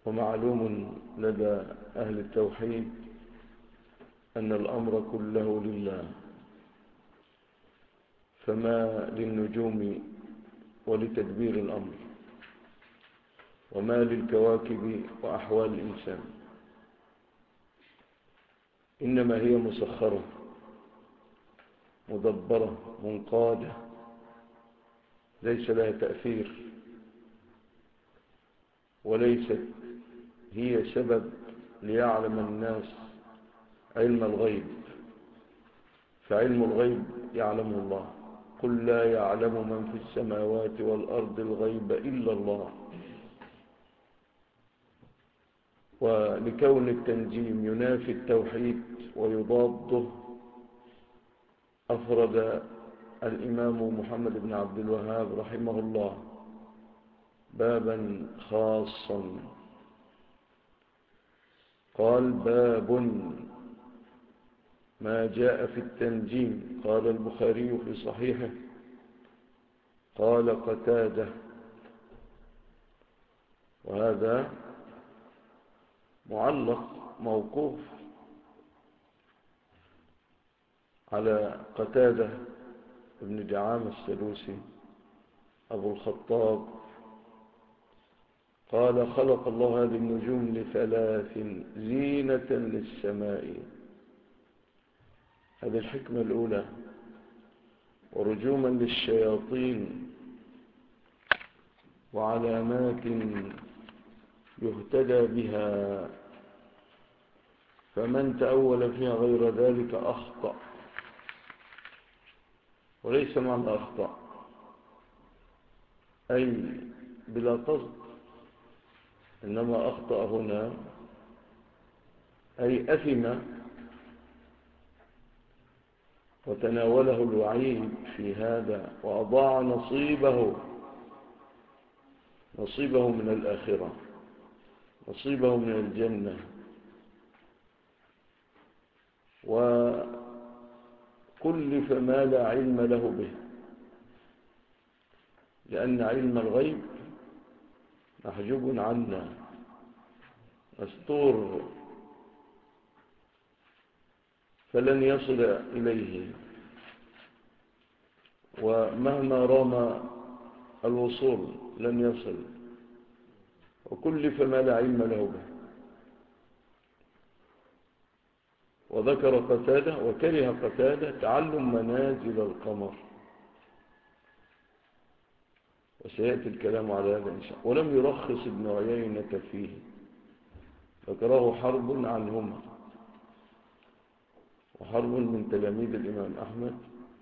ومعلوم لدى أهل التوحيد أن الأمر كله لله، فما للنجوم ولتدبير الأمر، وما للكواكب وأحوال الإنسان، إنما هي مسخرة مدبرة منقادة، ليس لها تأثير، وليست هي سبب ليعلم الناس علم الغيب، فعلم الغيب يعلمه الله. قل لا يعلم من في السماوات والأرض الغيب إلا الله. ولكون التنجيم ينافي التوحيد ويضاده، أفرد الإمام محمد بن عبد الوهاب رحمه الله بابا خاصا، قال: باب ما جاء في التنجيم. قال البخاري في صحيحه: قال قتادة، وهذا معلق موقوف على قتادة ابن دعامة السدوسي أبو الخطاب، قال: خلق الله هذه النجوم لثلاث: زينة للسماء، هذه الحكمة الأولى، ورجوما للشياطين، وعلامات يهتدى بها، فمن تأول فيها غير ذلك أخطأ. وليس معنى أخطأ أي بلا قصد، إنما أخطأ هنا أي أثم، وتناوله الوعيد في هذا، وأضاع نصيبه من الآخرة، نصيبه من الجنة. وكلف ما لا علم له به، لأن علم الغيب محجوب عنا، مستور، فلن يصل إليه، ومهما رام الوصول لن يصل. وكلف ما لا علم له به. وذكر قتادة وكره قتادة تعلم منازل القمر، وسيأتي الكلام على هذا إن شاء الله. ولم يرخص ابن عيينة فيه، ذكره حرب عنهما، وحرب من تلاميذ الإمام أحمد،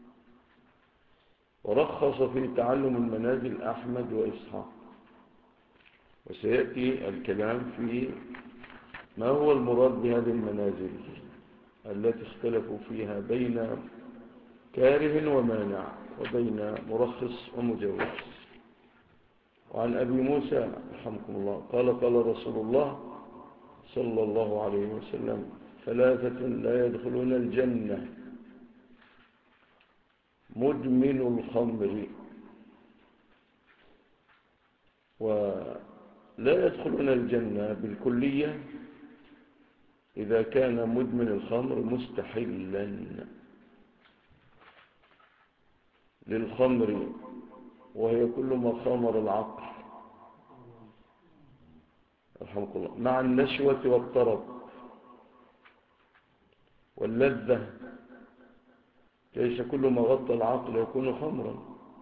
ورخص في تعلم المنازل أحمد وإسحاق. وسيأتي الكلام في ما هو المراد بهذه المنازل التي اختلفوا فيها بين كاره ومانع، وبين مرخص ومجوز. وعن أبي موسى رحمكم الله قال: قال رسول الله صلى الله عليه وسلم: ثلاثة لا يدخلون الجنة: مدمن الخمر. ولا يدخلون الجنة بالكلية إذا كان مدمن الخمر مستحلا للخمر، وهي كل ما خمر العقل رحمك الله، مع النشوة والطرب واللذة. ليس كل ما غطى العقل يكون خمرا،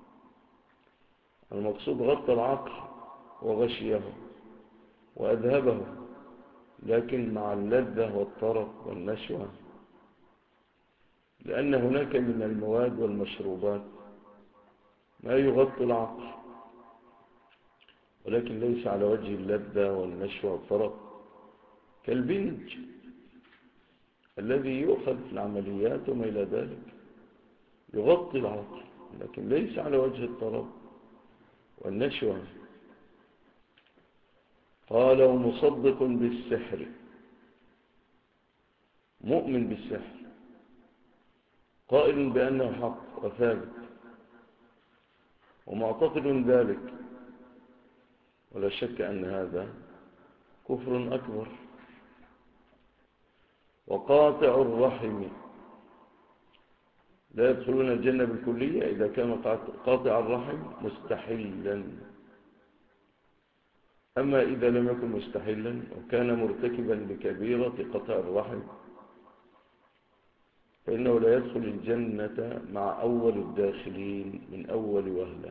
المقصود غطى العقل وغشيه وأذهبه، لكن مع اللذة والطرب والنشوة، لأن هناك من المواد والمشروبات ما يغطي العقل، ولكن ليس على وجه اللذة والنشوة والطرب، كالبنج الذي يؤخذ في العمليات وما إلى ذلك، يغطي العقل، لكن ليس على وجه الطرب والنشوة. قال: ومصدق بالسحر، مؤمن بالسحر، قائل بأنه حق وثابت، ومعتقد ذلك، ولا شك أن هذا كفر أكبر. وقاطع الرحم لا يدخلون الجنة بالكلية إذا كان قاطع الرحم مستحلا. أما إذا لم يكن مستحلا وكان مرتكبا لكبيرة قطع الرحم فإنه لا يدخل الجنة مع أول الداخلين من أول وهلة.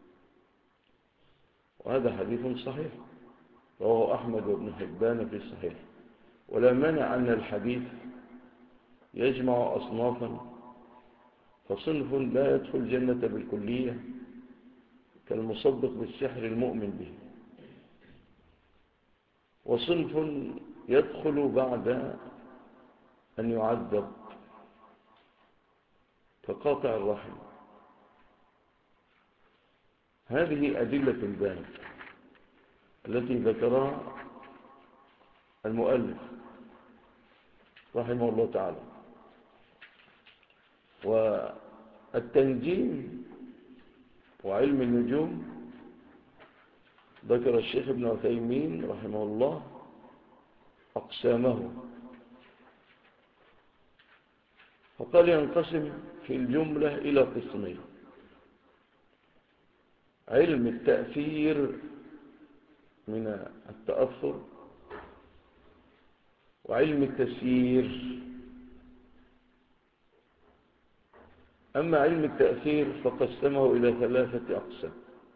وهذا حديث صحيح رواه أحمد وابن حبان في الصحيح. ولا مانع أن الحديث يجمع أصنافا، فصنف لا يدخل الجنة بالكلية كالمصدق بالسحر المؤمن به، وصنف يدخل بعد أن يعذب كقاطع الرحم. هذه أدلة الباب التي ذكرها المؤلف رحمه الله تعالى. والتنجيم وعلم النجوم ذكر الشيخ ابن عثيمين رحمه الله أقسامه، فقال ينقسم في الجملة إلى قسمين: علم التأثير من التأثر، وعلم التسيير. أما علم التأثير فقسمه إلى 3 أقسام،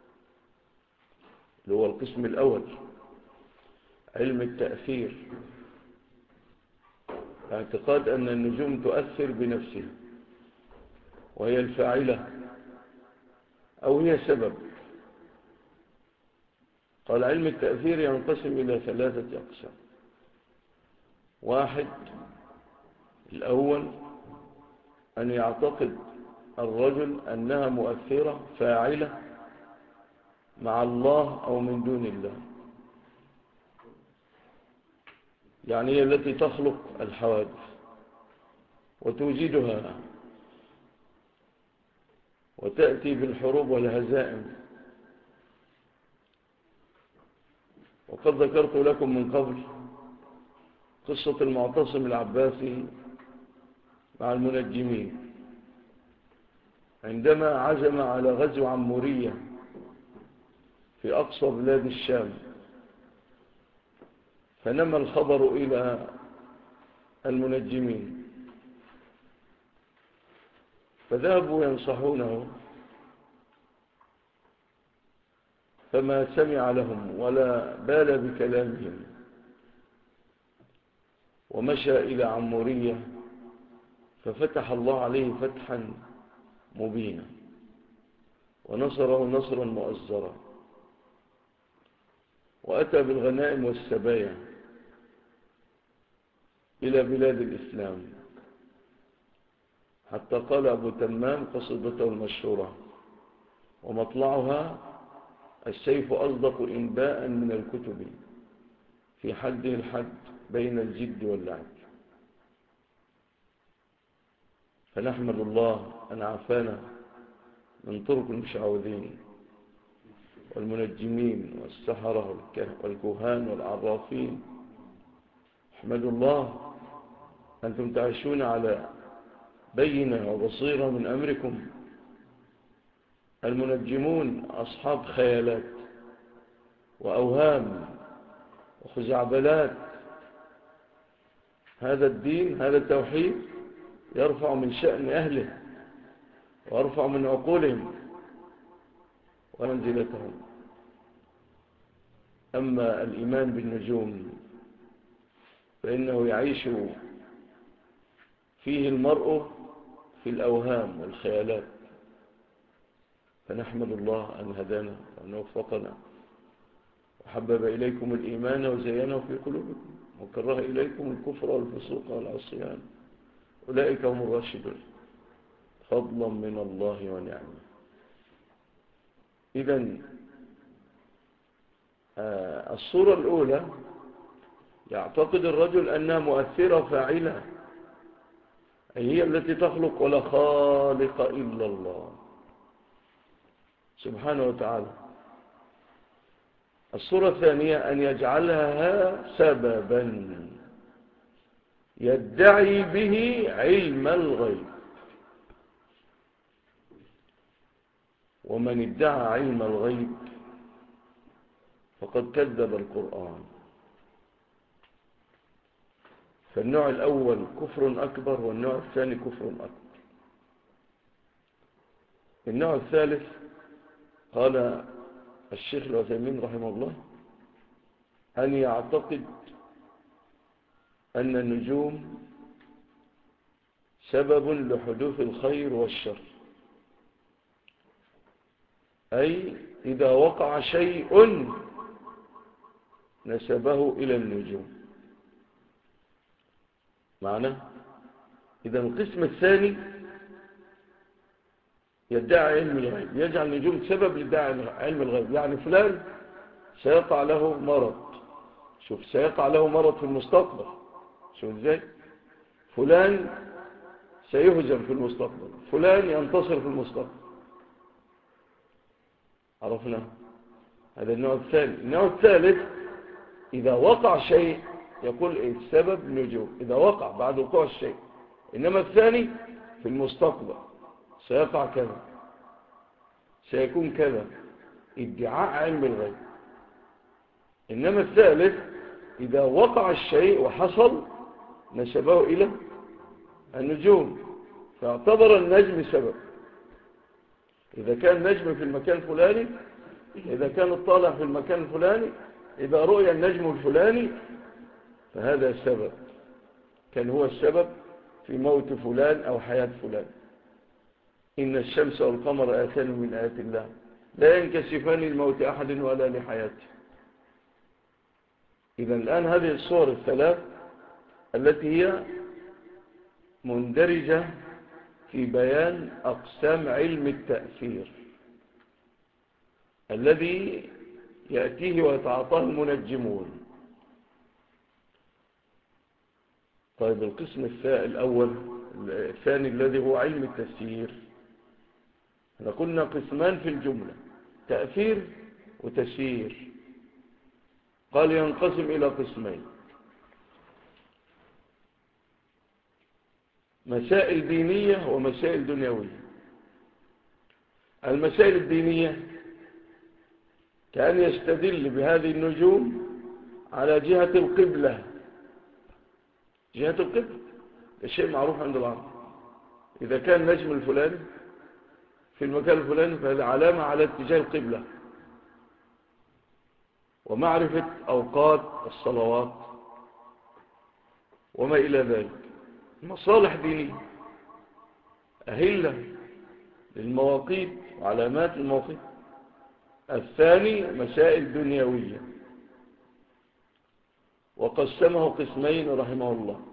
اللي هو القسم الأول علم التأثير، اعتقاد أن النجوم تؤثر بنفسها وهي الفاعلة أو هي سبب. قال علم التأثير ينقسم إلى 3 أقسام: 1 الأول أن يعتقد الرجل أنها مؤثرة فاعلة مع الله أو من دون الله، يعني هي التي تخلق الحوادث وتوجدها وتأتي بالحروب والهزائم. وقد ذكرت لكم من قبل قصة المعتصم العباسي مع المنجمين عندما عزم على غزو عمورية في أقصى بلاد الشام، فنمى الخبر إلى المنجمين فذهبوا ينصحونه، فما سمع لهم ولا بال بكلامهم، ومشى إلى عمورية ففتح الله عليه فتحا مبينا ونصره نصرا مؤزرا، وأتى بالغنائم والسبايا إلى بلاد الإسلام، حتى قال أبو تمام قصيدته المشهورة: ومطلعها السيف أصدق إنباء من الكتب في حده الحد بين الجد واللعب. فنحمد الله أن عافانا من طرق المشعوذين والمنجمين والسحرة والكهان والعرافين. احمدوا الله أنتم تعيشون على بينة وبصيرة من أمركم. المنجمون أصحاب خيالات وأوهام وخزعبلات. هذا الدين، هذا التوحيد يرفع من شأن أهله ويرفع من عقولهم ومنزلتهم. أما الإيمان بالنجوم فإنه يعيش فيه المرء في الأوهام والخيالات. فنحمد الله أن هدانا وأن وفقنا وحبب إليكم الإيمان وزينه في قلوبكم وكره إليكم الكفر والفسوق والعصيان، أولئك هم الراشدون فضلا من الله ونعمه. إذن الصورة الأولى يعتقد الرجل أنها مؤثرة فاعلة، أي هي التي تخلق ولا خالق إلا الله سبحانه وتعالى. الصورة الثانية أن يجعلها سببا يدعي به علم الغيب. ومن ادعى علم الغيب فقد كذب القرآن. فالنوع الأول كفر أكبر، والنوع الثاني كفر أكبر. النوع الثالث قال الشيخ العثيمين رحمه الله أن يعتقد أن النجوم سبب لحدوث الخير والشر، أي إذا وقع شيء نسبه إلى النجوم. معنى إذا القسم الثاني يدعي علم الغيب، يجعل النجوم سبب لدعاء علم الغيب. يعني فلان سيقع له مرض، شوف، سيقع له مرض في المستقبل، شوف ازاي، فلان سيهزم في المستقبل، فلان ينتصر في المستقبل. عرفنا هذا النوع الثاني. النوع الثالث إذا وقع شيء يقول السبب نجوم، إذا وقع بعد وقوع الشيء. إنما الثاني في المستقبل سيقع كذا، سيكون كذا، ادعاء علم الغيب. إنما الثالث إذا وقع الشيء وحصل نسبه إلى النجوم، فاعتبر النجم سبب. إذا كان نجم في المكان الفلاني، إذا كان الطالع في المكان الفلاني، إذا رؤي النجم الفلاني فهذا السبب، كان هو السبب في موت فلان أو حياة فلان. إن الشمس والقمر آيتان من آيات الله لا ينكسفان لموت أحد ولا لحياته. إذا الآن هذه الصور الثلاث التي هي مندرجة في بيان أقسام علم التأثير الذي يأتيه ويتعاطاه المنجمون. طيب القسم الثاني الذي هو علم التسيير، احنا قلنا قسمان في الجملة، تأثير وتسيير. قال ينقسم إلى قسمين: مسائل دينية ومسائل دنيوية. المسائل الدينية كأن يستدل بهذه النجوم على جهة القبلة. جهة القبلة الشيء معروف عند العرب، إذا كان نجم الفلاني في المكان الفلاني فهذا علامة على اتجاه القبلة، ومعرفة أوقات الصلوات وما إلى ذلك. مصالح دينية، أهلة للمواقيت وعلامات المواقيت. الثاني مسائل دنيوية، وقسمه قسمين رحمه الله: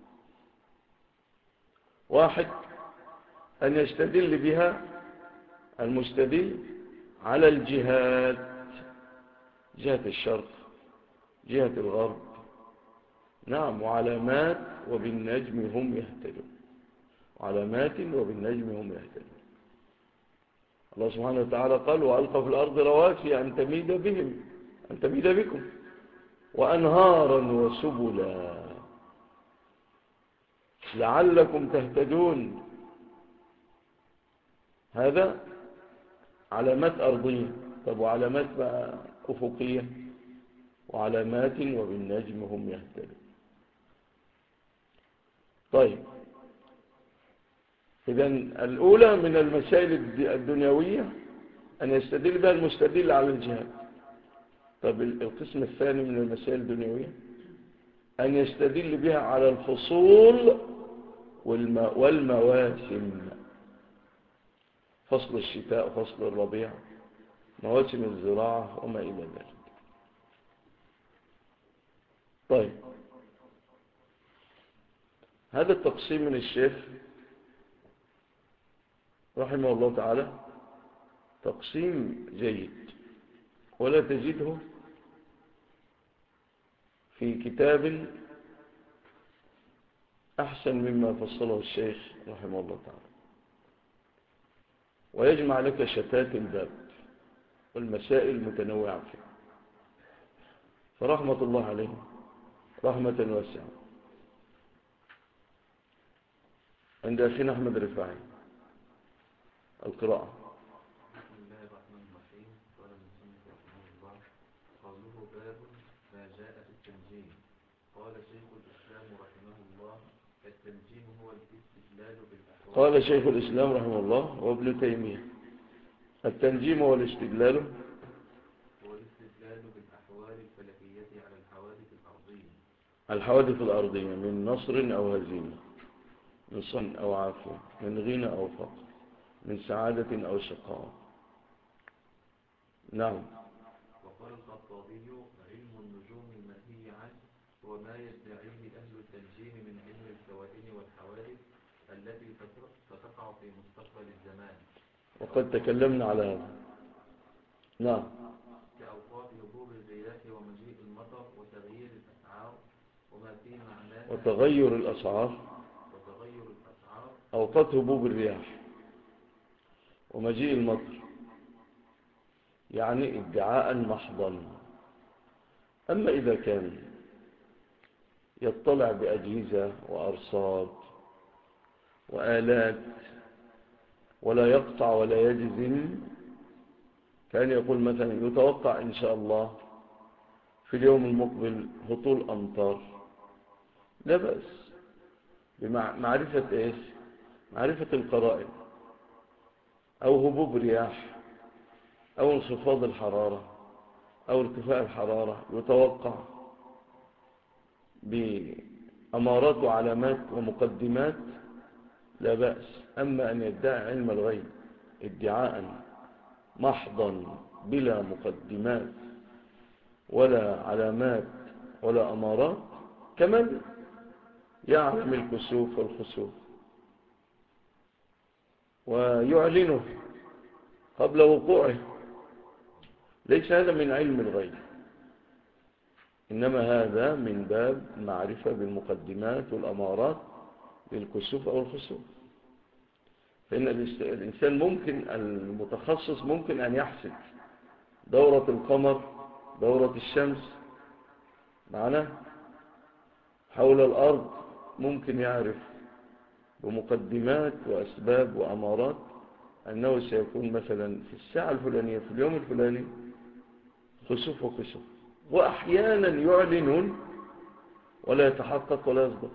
واحد أن يستدل بها المستدل على الجهات، جهة الشرق، جهة الغرب، نعم، وعلامات وبالنجم هم يهتدون، وعلامات وبالنجم هم يهتدون. الله سبحانه وتعالى قال: وألقى في الأرض رواسي أن تميد بكم وأنهارا وسبلا لعلكم تهتدون. هذا علامات أرضية. طب وعلامات بقى أفقية: وعلامات وبالنجم هم يهتدون. طيب إذن الأولى من المسائل الدنيوية أن يستدل بها المستدل على الجهاد. طب القسم الثاني من المسائل الدنيوية أن يستدل بها على الفصول والمواسم، فصل الشتاء وفصل الربيع، مواسم الزراعة وما إلى ذلك. طيب هذا التقسيم من الشيخ رحمه الله تعالى تقسيم جيد، ولا تجده في كتاب أحسن مما فصله الشيخ رحمه الله تعالى، ويجمع لك شتات الباب والمسائل المتنوعة فيه. فرحمة الله عليهم رحمة واسعة. عند أخينا أحمد رفاعي القراءة. بسم الله الرحمن الرحيم. قال المصنف رحمه الله: قوله باب ما جاء في التنجيم. قال شيخ الإسلام رحمه الله: التنجيم هو الاستدلال بالأحوال. قال شيخ الإسلام رحمه الله وابن تيمية: التنجيم هو الاستدلال بالأحوال الفلكية على الحوادث الأرضية. الحوادث الأرضية من نصر أو هزيمة، من صن أو عافية، من غنى أو فقر، من سعادة أو شقاء. نعم. وقال الخطابي: علم النجوم المنهي عنه هو ما يدعيه أهل التنجيم من علم الكوائن والحوادث التي ستقع في مستقبل الزمان، وقد تكلمنا على هذا. نعم. كأوقات هبوب الرياح ومجيء المطر وتغيير الأسعار وما في معناه وتغير الأسعار. أوقات هبوب الرياح ومجيء المطر يعني ادعاء محضا. أما إذا كان يطلع بأجهزة وأرصاد وآلات ولا يقطع ولا يجزم، كان يقول مثلا يتوقع إن شاء الله في اليوم المقبل هطول أمطار، لا بأس بمعرفة إيش؟ معرفة القرائن، أو هبوب رياح، أو انخفاض الحرارة أو ارتفاع الحرارة، يتوقع بأمارات وعلامات ومقدمات، لا بأس. أما أن يدعي علم الغيب ادعاء محضا بلا مقدمات ولا علامات ولا أمارات، كمن يعلم الكسوف والخسوف ويعلنه قبل وقوعه، ليس هذا من علم الغيب، إنما هذا من باب معرفة بالمقدمات والأمارات للكسوف أو الخسوف. فإن الإنسان ممكن، المتخصص ممكن أن يحسب دورة القمر، دورة الشمس معنا حول الأرض، ممكن يعرف بمقدمات وأسباب وأمارات أنه سيكون مثلا في الساعة الفلانية في اليوم الفلاني خسوف وكسوف، وأحيانا يعلنون ولا يتحقق ولا يصدق،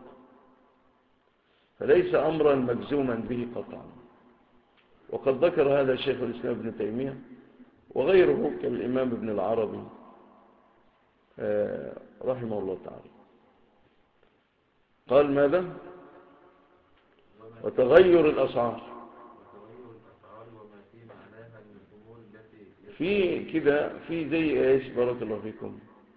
فليس أمرا مجزوما به قطعا. وقد ذكر هذا شيخ الإسلام ابن تيمية وغيره كالإمام ابن العربي رحمه الله تعالى. قال ماذا؟ وتغير الأسعار وما في معناها من الأمور التي في كده، في زي ايش، بارك الله فيكم،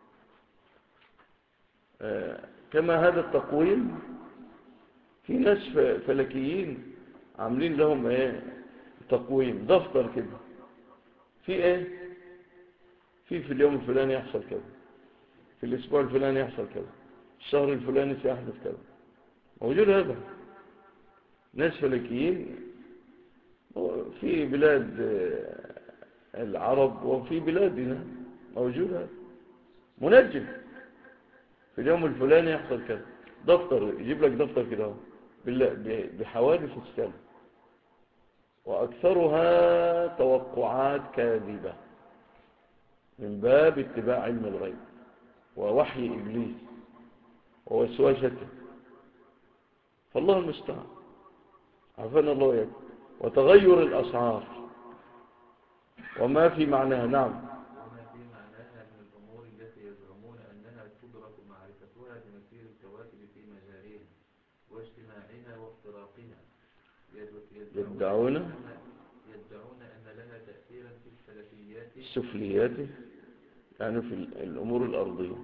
كما هذا التقويم، في ناس فلكيين عاملين لهم تقويم دفتر كده، في في اليوم الفلاني يحصل كذا، في الاسبوع الفلاني يحصل كذا، الشهر الفلاني سيحدث كذا. موجود هذا، ناس فلكيين في بلاد العرب وفي بلادنا موجود هذا، منجم في اليوم الفلاني يحصل كذا، دفتر يجيب لك دفتر كده بحوادث السنة، وأكثرها توقعات كاذبة من باب اتباع علم الغيب ووحي إبليس ووسوسته، فالله المستعان، عافانا الله وإياكم. وتغير الأسعار وما في معناها. نعم. وما في معناها من الأمور التي يزعمون أنها تدرك معرفتها بمسير الكواكب في مجاريها واجتماعها وافتراقها، يدعون أن لها تأثيرا في السفليات، يعني في الأمور الأرضية،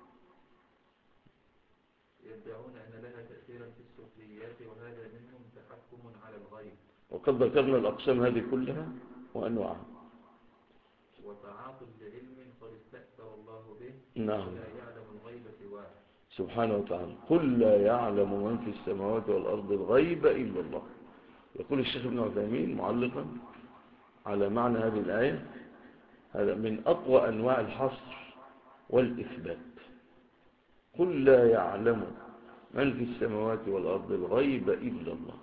يدعون أن لها تأثيرا في السفليات، وهذا منهم تحكم على الغيب. وقد ذكرنا الأقسام هذه كلها وأنواعها. وتعاطل لعلم قد استأثر الله به. نعم. ولا يعلم الغيب سواه سبحانه وتعالى. قل لا يعلم من في السماوات والأرض الغيب إلا الله. يقول الشيخ ابن عثيمين معلقا على معنى هذه الآية: هذا من أقوى أنواع الحصر والإثبات. قل لا يعلم من في السماوات والأرض الغيب إلا الله.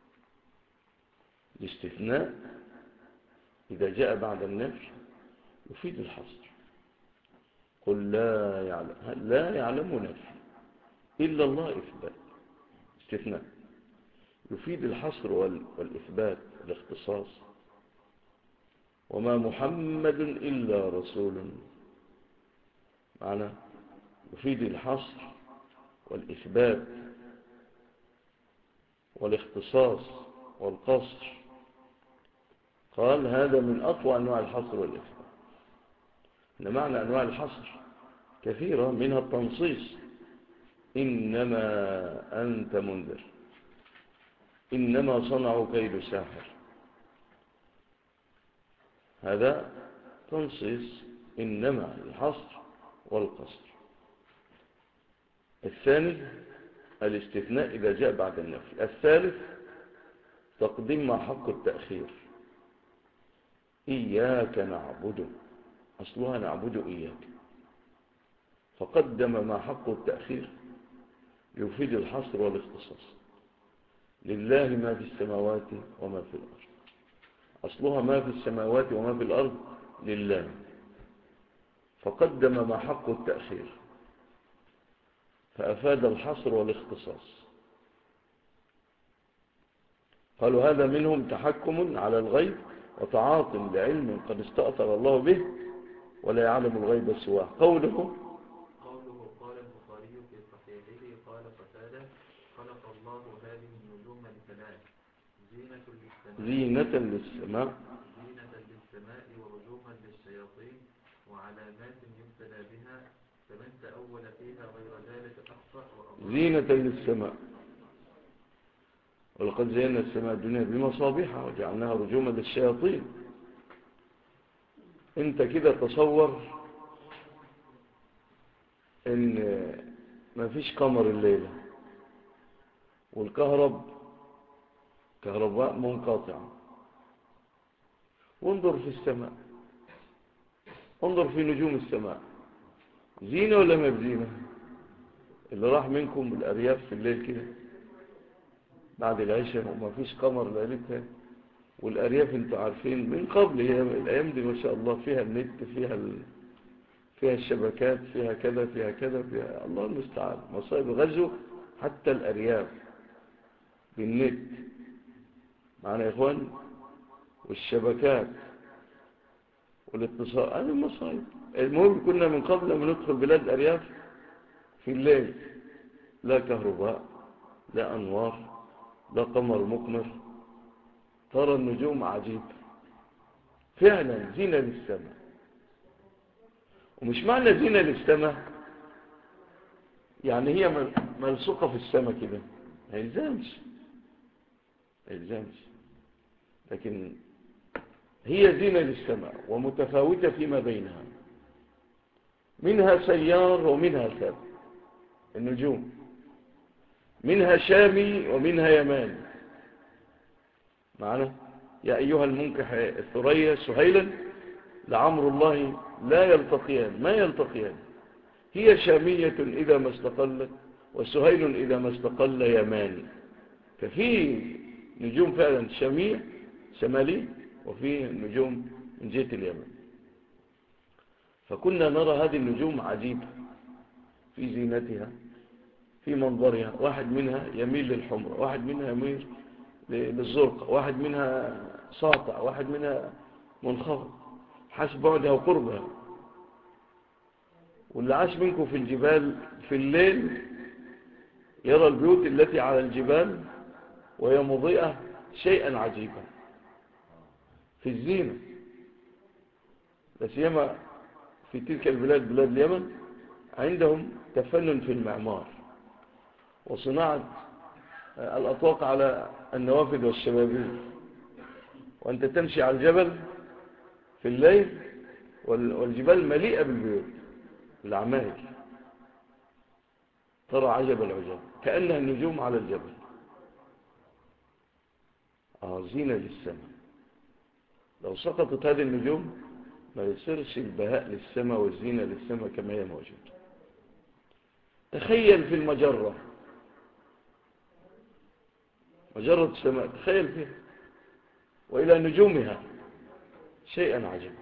الاستثناء إذا جاء بعد النفي يفيد الحصر. قل لا يعلم نفي إلا الله إثبات. استثناء يفيد الحصر والإثبات الاختصاص. وما محمد إلا رسول، معنى يفيد الحصر والإثبات والاختصاص والقصر. قال هذا من أقوى أنواع الحصر والإثبات. إن معنى أنواع الحصر كثيرة، منها التنصيص: إنما أنت منذر، إنما صنعوا كيد ساحر. هذا تنصيص، إنما الحصر والقصر. الثاني الاستثناء إذا جاء بعد النفي. الثالث تقديم مع حق التأخير. إياك نعبد، أصلها نعبد إياك، فقدم مع حق التأخير يفيد الحصر والاختصاص. لله ما في السماوات وما في الأرض، أصلها ما في السماوات وما في الأرض لله، فقدم مع حق التأخير فأفاد الحصر والاختصاص. قالوا هذا منهم تحكم على الغيب وتعاط لعلم قد استأثر الله به ولا يعلم الغيب سواه. قوله قال البخاري في صحيحه قال قتادة: خلق الله هذه النجوم لثلاث: زينة للسماء ورجوما للشياطين وعلامات يبتلى بها، فمن تأول فيها غير ذلك أخطأ وأضل. زينة للسماء، ولقد زينا السماء الدنيا بمصابيح وجعلناها رجوما للشياطين. انت كده تصور ان ما فيش قمر الليلة كهرباء منقطعة، وانظر في السماء، انظر في نجوم السماء، زينة ولا ما بزينة؟ اللي راح منكم الأرياف في الليل كده بعد العشاء وما فيش قمر ليلتها، والأرياف انتوا عارفين من قبل، هي الأيام دي ما شاء الله فيها النت، فيها الشبكات، فيها كذا فيها كذا فيها الله المستعان، مصائب غزو حتى الأرياف بالنت معنا يا إخوان، والشبكات والاتصال، هذه المصائب. المهم كنا من قبل لما ندخل بلاد أرياف في الليل لا كهرباء لا أنوار لا قمر مقمر، ترى النجوم عجيب فعلا، زينة للسماء. ومش معنى زينة للسماء يعني هي ملصقة في السماء كده، ما يلزمش، لكن هي زينة للسماء ومتفاوتة فيما بينها، منها سيار ومنها ثابت النجوم، منها شامي ومنها يماني. معنا يا أيها المنكح الثريا سهيلا لعمر الله لا يلتقيان، ما يلتقيان، هي شامية إذا ما استقلت وسهيل إذا ما استقل يماني. ففي نجوم فعلا شامية شمالي، وفي نجوم من جهة اليمن. فكنا نرى هذه النجوم عجيبة في زينتها في منظرها، واحد منها يميل للحمر، واحد منها يميل للزرقاء، واحد منها ساطع، واحد منها منخفض حسب بعدها وقربها. واللي عاش منكم في الجبال في الليل يرى البيوت التي على الجبال وهي مضيئة شيئا عجيبا في الزينة، لا سيما في تلك البلاد بلاد اليمن عندهم تفنن في المعمار وصناعة الأطواق على النوافذ والشبابيك، وأنت تمشي على الجبل في الليل والجبال مليئة بالبيوت العماير، ترى عجب العجب كأنها النجوم على الجبل. زينة للسماء. لو سقطت هذه النجوم ما يصيرش البهاء للسماء والزينة للسماء كما هي موجودة. تخيل في المجرة، مجرة السماء تخيل فيها وإلى نجومها، شيئا عجبا.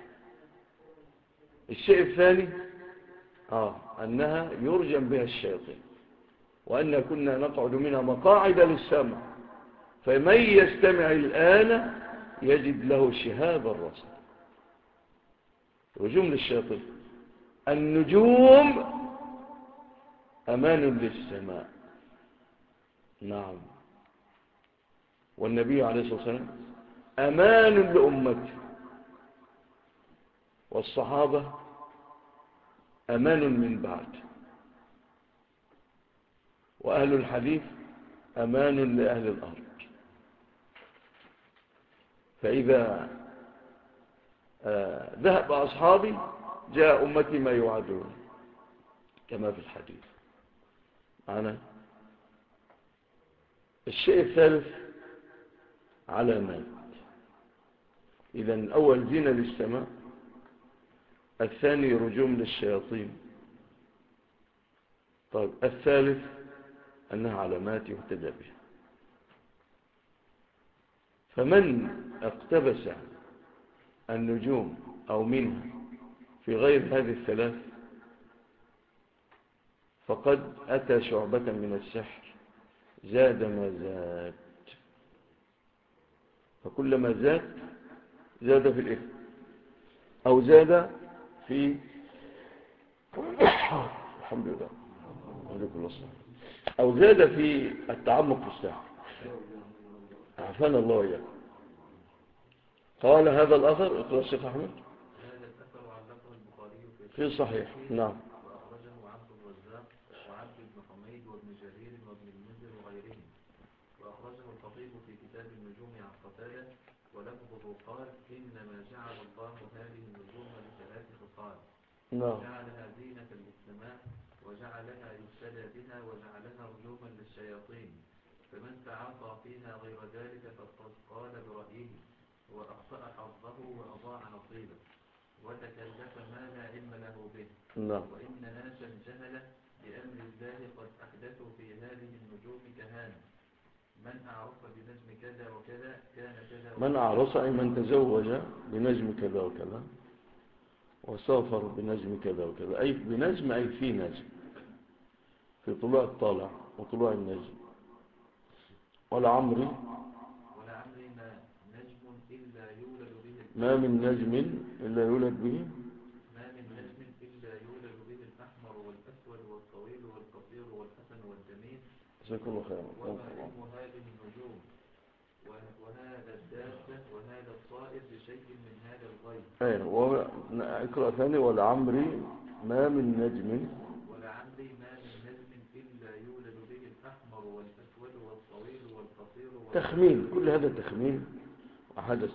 الشيء الثاني أنها يرجم بها الشياطين، وأن كنا نقعد منها مقاعد للسمع، فمن يستمع الآن يجد له شهابا رصدا. رجوم للشياطين. النجوم أمان للسماء. نعم. والنبي عليه الصلاة والسلام أمان لأمته، والصحابة أمان من بعد، وأهل الحديث أمان لأهل الأرض. فإذا ذهب أصحابي جاء أمتي ما يوعدون كما في الحديث معنا. الشيء الثالث علامات. إذن أول زينة للسماء، الثاني رجوم للشياطين. طيب الثالث أنها علامات يهتدى بها. فمن اقتبس النجوم أو منها في غير هذه الثلاث فقد أتى شعبة من السحر زاد ما زاد. فكلما زاد في الإثم، أو زاد في الحمد لله عليكم الصلاة، أو زاد في التعمق في السحر. عافانا الله وإياكم. قال هذا الأثر، اقرأ الشيخ أحمد. هذا الأثر علقه البخاري في صحيح. نعم. وأخرجه عبد الرزاق وعبد بن حميد وابن جرير وابن المنذر وغيرهم. وأخرجه الخطيب في كتاب النجوم عن قتادة، ولفظه قال: إنما جعل الله هذه النجوم لثلاث خصال. نعم. جعلها زينة للسماء، وجعلها يهتدى بها، وجعلها رجوما للشياطين. فمن تعاطى فيها غير ذلك فقد قال برأيه، وأخطأ حظه وأضاع نصيبه، وتكلف ما لا علم له به. نعم. وإن ناسا جهلة بأمر الله قد أحدثوا في هذه النجوم كهانة. من أعرف بنجم كذا وكذا كان كذا وكذا. من أعرف أي من تزوج بنجم كذا وكذا، وسافر بنجم كذا وكذا، أي بنجم أي في نجم، في طلوع الطالع وطلوع النجم. ولعمري ما نجم إلا يولد به ما من نجم إلا يولد به ما من نجم إلا يولد به الأحمر والأسود والطويل والقصير والحسن والجميل. جزاكم الله خيرا. وما علم هذه النجوم وهذا الدابة وهذا الطائر بشيء من هذا الغيب. اقرأ ثاني. ولعمري ما من نجم ما من نجم إلا يولد به الأحمر والأسود والطويل والقصير تخمين. كل هذا تخمين وحدث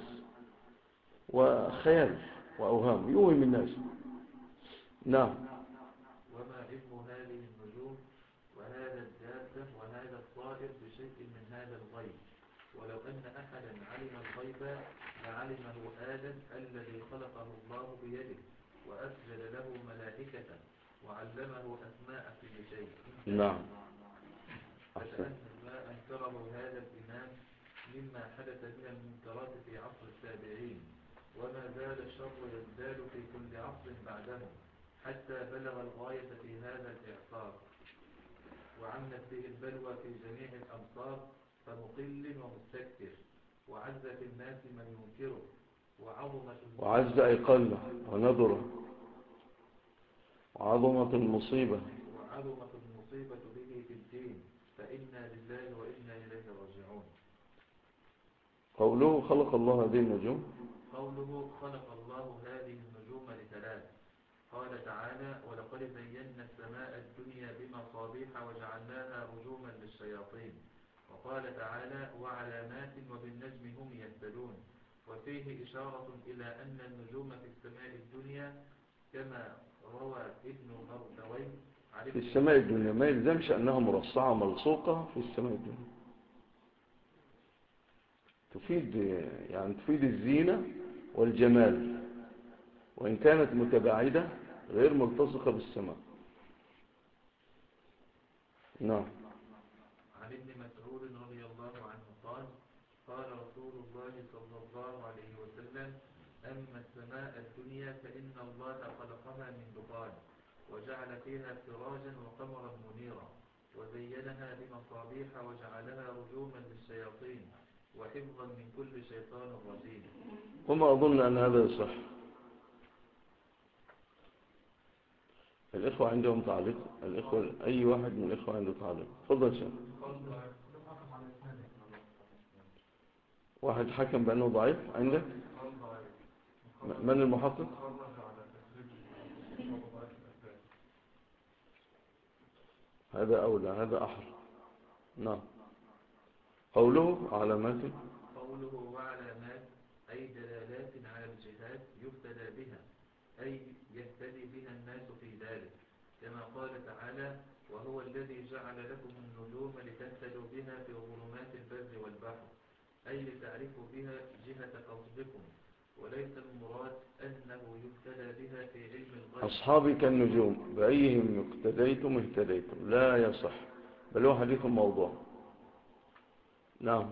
وخيال وأوهام يوهم الناس. نعم. وما علم هذه النجوم وهذا الدابة وهذا الطائر بشيء من هذا الغيب. ولو أن أحدا علم الغيب لعلمه آدم الذي خلقه الله بيده، وأسجد له ملائكة، وعلمه أسماء كل شيء. نعم. فكأن ما أنكره هذا الإمام مما حدث من المنكرات في عصر التابعين. وما زال الشر يزداد في كل عصر بعدهم، حتى بلغ الغاية في هذا الإعصار، وعمت به البلوى في جميع الأمصار، فمقل ومستكثر، وعز في الناس من ينكره، وعز أي قل ونظر، وعظمت المصيبة به في الدين، فإنا لله وإنا إليه راجعون. قوله خلق الله هذه النجوم. قوله خلق الله هذه النجوم لثلاث. قال تعالى: ولقد زينا السماء الدنيا بمصابيح وجعلناها رجوما للشياطين. وقال تعالى: وعلامات وبالنجم هم يهتدون. وفيه إشارة إلى أن النجوم في السماء الدنيا كما روى ابن مردويه في السماء الدنيا ما يلزمش أنها مرصعة ملصوقة في السماء الدنيا، تفيد الزينة والجمال. وإن كانت متباعدة غير ملتصقة بالسماء. نعم. عن ابن مسعود رضي الله عنه قال قال رسول الله صلى الله عليه وسلم أما السماء الدنيا فإن الله خلقها من دخان وجعل فيها سراجا وقمرا منيرا وزينها بمصابيح وجعلها رجوما للشياطين وحفظا من كل شيطان رجيم. وما أظن أن هذا يصح. الإخوة عندهم تعليق؟ الإخوة أي واحد من الإخوة عنده تعليق؟ تفضل شيخ. واحد حكم بأنه ضعيف عندك؟ من المحقق؟ هذا أولى، هذا أحر. نعم. قوله علامات، قوله وعلامات أي دلالات على الجهات يهتدى بها، أي يهتدي بها الناس في ذلك، كما قال تعالى وهو الذي جعل لكم النجوم لتهتدوا بها في ظلمات البر والبحر، أي لتعرفوا بها جهة قصدكم، وليس المراد أنه يهتدى بها في علم الغيب. أصحابي كالنجوم بأيهم اقتديتم اهتديتم، لا يصح، بل هو حديث موضوع. نعم.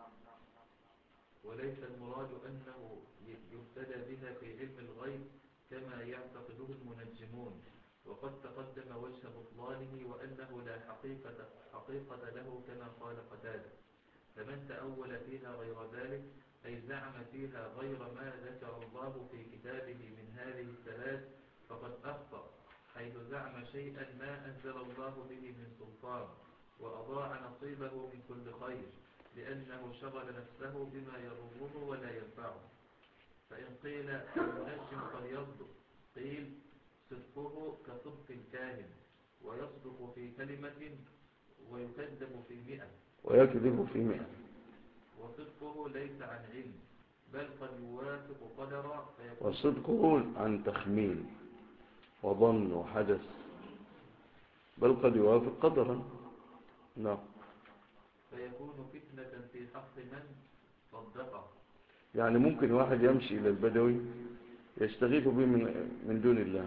وليس المراد أنه يهتدى بها في علم الغيب كما يعتقده المنجمون، وقد تقدم وجه بطلانه وأنه لا حقيقة له كما قال قتادة. فمن تأول فيها غير ذلك أي زعم فيها غير ما ذكر الله في كتابه من هذه الثلاث فقد أخطأ، حيث زعم شيئا ما أنزل الله به من سلطان، وأضاع نصيبه من كل خير، لأنه شغل نفسه بما يضره ولا ينفعه. فإن قيل المنجم قد يصدق، قيل صدقه كصدق الكاهن، ويصدق في كلمة ويكذب في 100، ويكذب في 100. وصدقه ليس عن علم بل قد يوافق قدرا، وصدقه عن تخمين وظن وحدث، بل قد يوافق قدرا. نعم. فيكون فتنة في حق من صدقه. يعني ممكن واحد يمشي إلى البدوي يستغيث به من دون الله،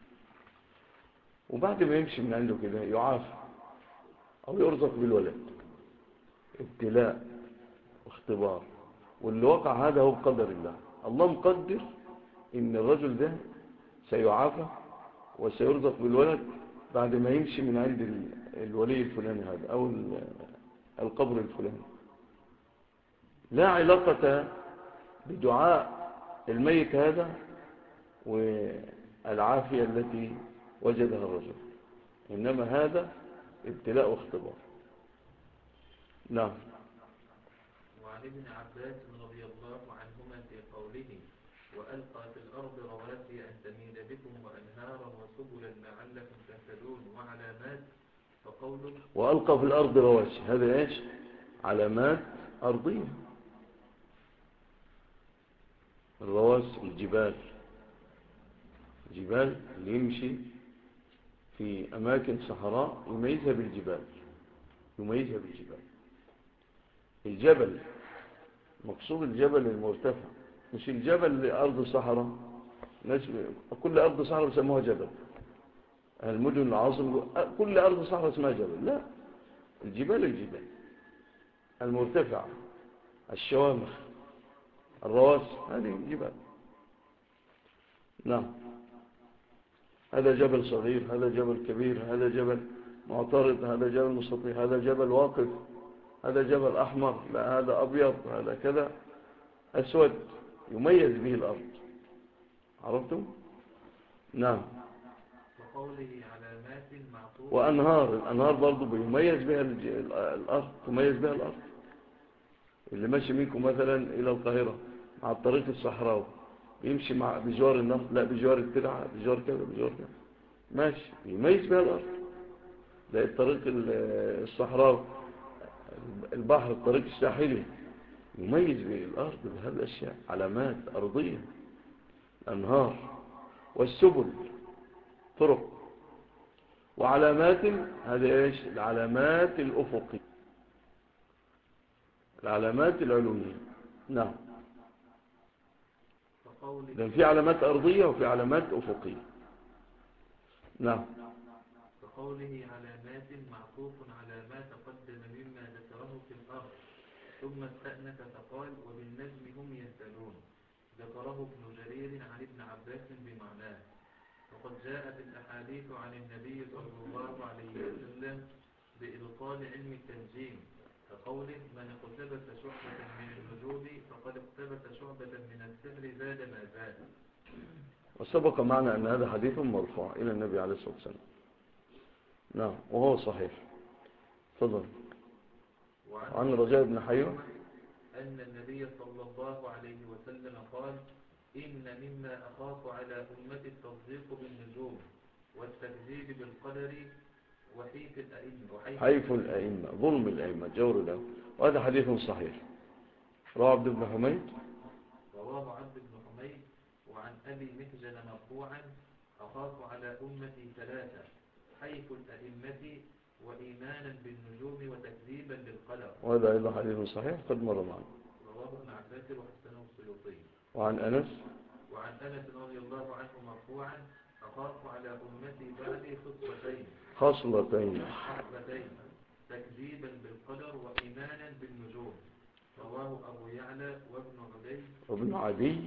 وبعد ما يمشي من عنده كده يعافى أو يرزق بالولد، ابتلاء واختبار، واللي وقع هذا هو بقدر الله. الله مقدر إن الرجل ده سيعافى وسيرزق بالولد بعد ما يمشي من عند الولي الفلاني هذا أو القبر الفلاني. لا علاقة بدعاء الميت هذا والعافية التي وجدها الرجل، إنما هذا ابتلاء واختبار. نعم. وعن ابن عباس رضي الله عنهما في قوله وألقى في الأرض رواسي أن تميد بكم وأنهارا وسبلا لعلكم تهتدون وعلامات، فقوله وألقى في الأرض رواسي، هذا إيش؟ علامات أرضية. الرواسي الجبال، الجبال اللي يمشي في أماكن صحراء يميزها بالجبال، يميزها بالجبال. الجبل مقصود الجبل المرتفع، مش الجبل لأرض صحراء. كل أرض صحراء بسموها جبل، المدن العاصم كل أرض صحراء اسمها جبل. لا، الجبال المرتفعة، الشوامخ، الرواسي، هذه جبال. نعم. هذا جبل صغير، هذا جبل كبير، هذا جبل معترض، هذا جبل مستطيل، هذا جبل واقف، هذا جبل أحمر، لا هذا أبيض، هذا كذا أسود، يميز به الأرض. عرفتم؟ نعم. وقوله علامات معطوف. وأنهار، الأنهار برضو بيميز بها الأرض، تميز بها الأرض. اللي ماشي منكم مثلا إلى القاهرة مع الطريق الصحراوي يمشي بجوار النهر، لا بجوار الترعة، بجوار كذا، بجوار كذا، ماشي يميز بها الأرض. ده الطريق الصحراوي، البحر، الطريق الساحلي، يميز به الأرض بهذه الأشياء، علامات أرضية. الأنهار والسبل، طرق. وعلامات، هذه ايش؟ العلامات الأفقية، العلامات العلوية. نعم. كقوله لأن في علامات أرضية وفي علامات أفقية. نعم. كقوله علامات معطوف على ما تقدم مما ذكره في الأرض، ثم استأنف فقال وبالنجم هم يهتدون. ذكره ابن جرير عن ابن عباس بمعناه. وقد جاءت الأحاديث عن النبي صلى الله عليه وسلم بإبطال علم التنجيم، كقوله من اقتبس شعبة من النجوم فقد اقتبس شعبة من السحر زاد ما زاد. وسبق معنا أن هذا حديث مرفوع إلى النبي عليه الصلاة والسلام. نعم وهو صحيح. تفضل. عن رجاء بن حيوة أن النبي صلى الله عليه وسلم قال إن مما أخاف على أمة التصديق بالنجوم والتكذيب بالقدر وحيف الأئمة حيف الأئمة، ظلم الأئمة، جور الأئمة. وهذا حديث صحيح. رواه عبد بن حميد. رواه عبد بن حميد وعن أبي محجن مرفوعا أخاف على أمتي ثلاثة: حيف الأئمة وإيمانا بالنجوم وتكذيبا بالقدر. وهذا أيضا حديث صحيح قد مر معنا. رواه ابن عباس وحسنه السيوطي. وعن أنس رضي الله عنه مرفوعا أخاف على أمتي بعدي خصلتين تكذيبا بالقدر وإيمانا بالنجوم. رواه أبو يعلى وابن عدي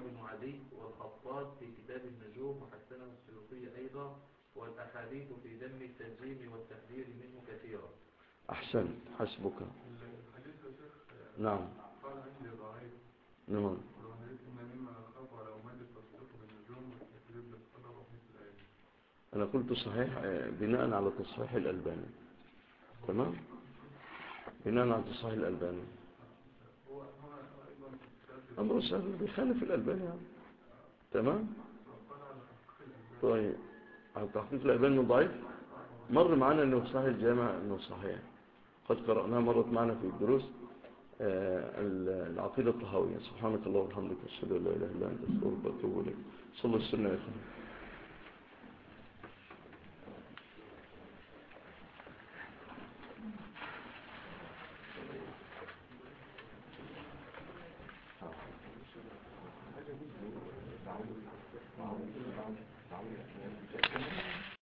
والخطاب في كتاب النجوم وحسنه السيوطي أيضا. والأحاديث في ذم التنجيم والتحذير منه كثيرة. أحسن حسبك. الحديث يا شيخ نعم. قال عندي ضعيف. نعم. مما أخاف على أمد التصديق بالنجوم والتكذيب بالقدر وحيث الأئمة. أنا قلت صحيح بناء على تصحيح الألباني. تمام. بناء على تصحيح الألباني. هو أيضا أمر سهل بيخالف الألباني يعني. تمام. قال على تحقيق الألباني. طيب على تحقيق الألباني ضعيف. مر معنا أنه صحيح الجامع أنه صحيح. قد قرأناه مرت معنا في الدروس. العقيدة الطحاوية. سبحانك الله وبحمدك أشهد أن لا إله إلا أنت أستغفرك وأتوب إليك. صلى السنة يا أخي. تعالوا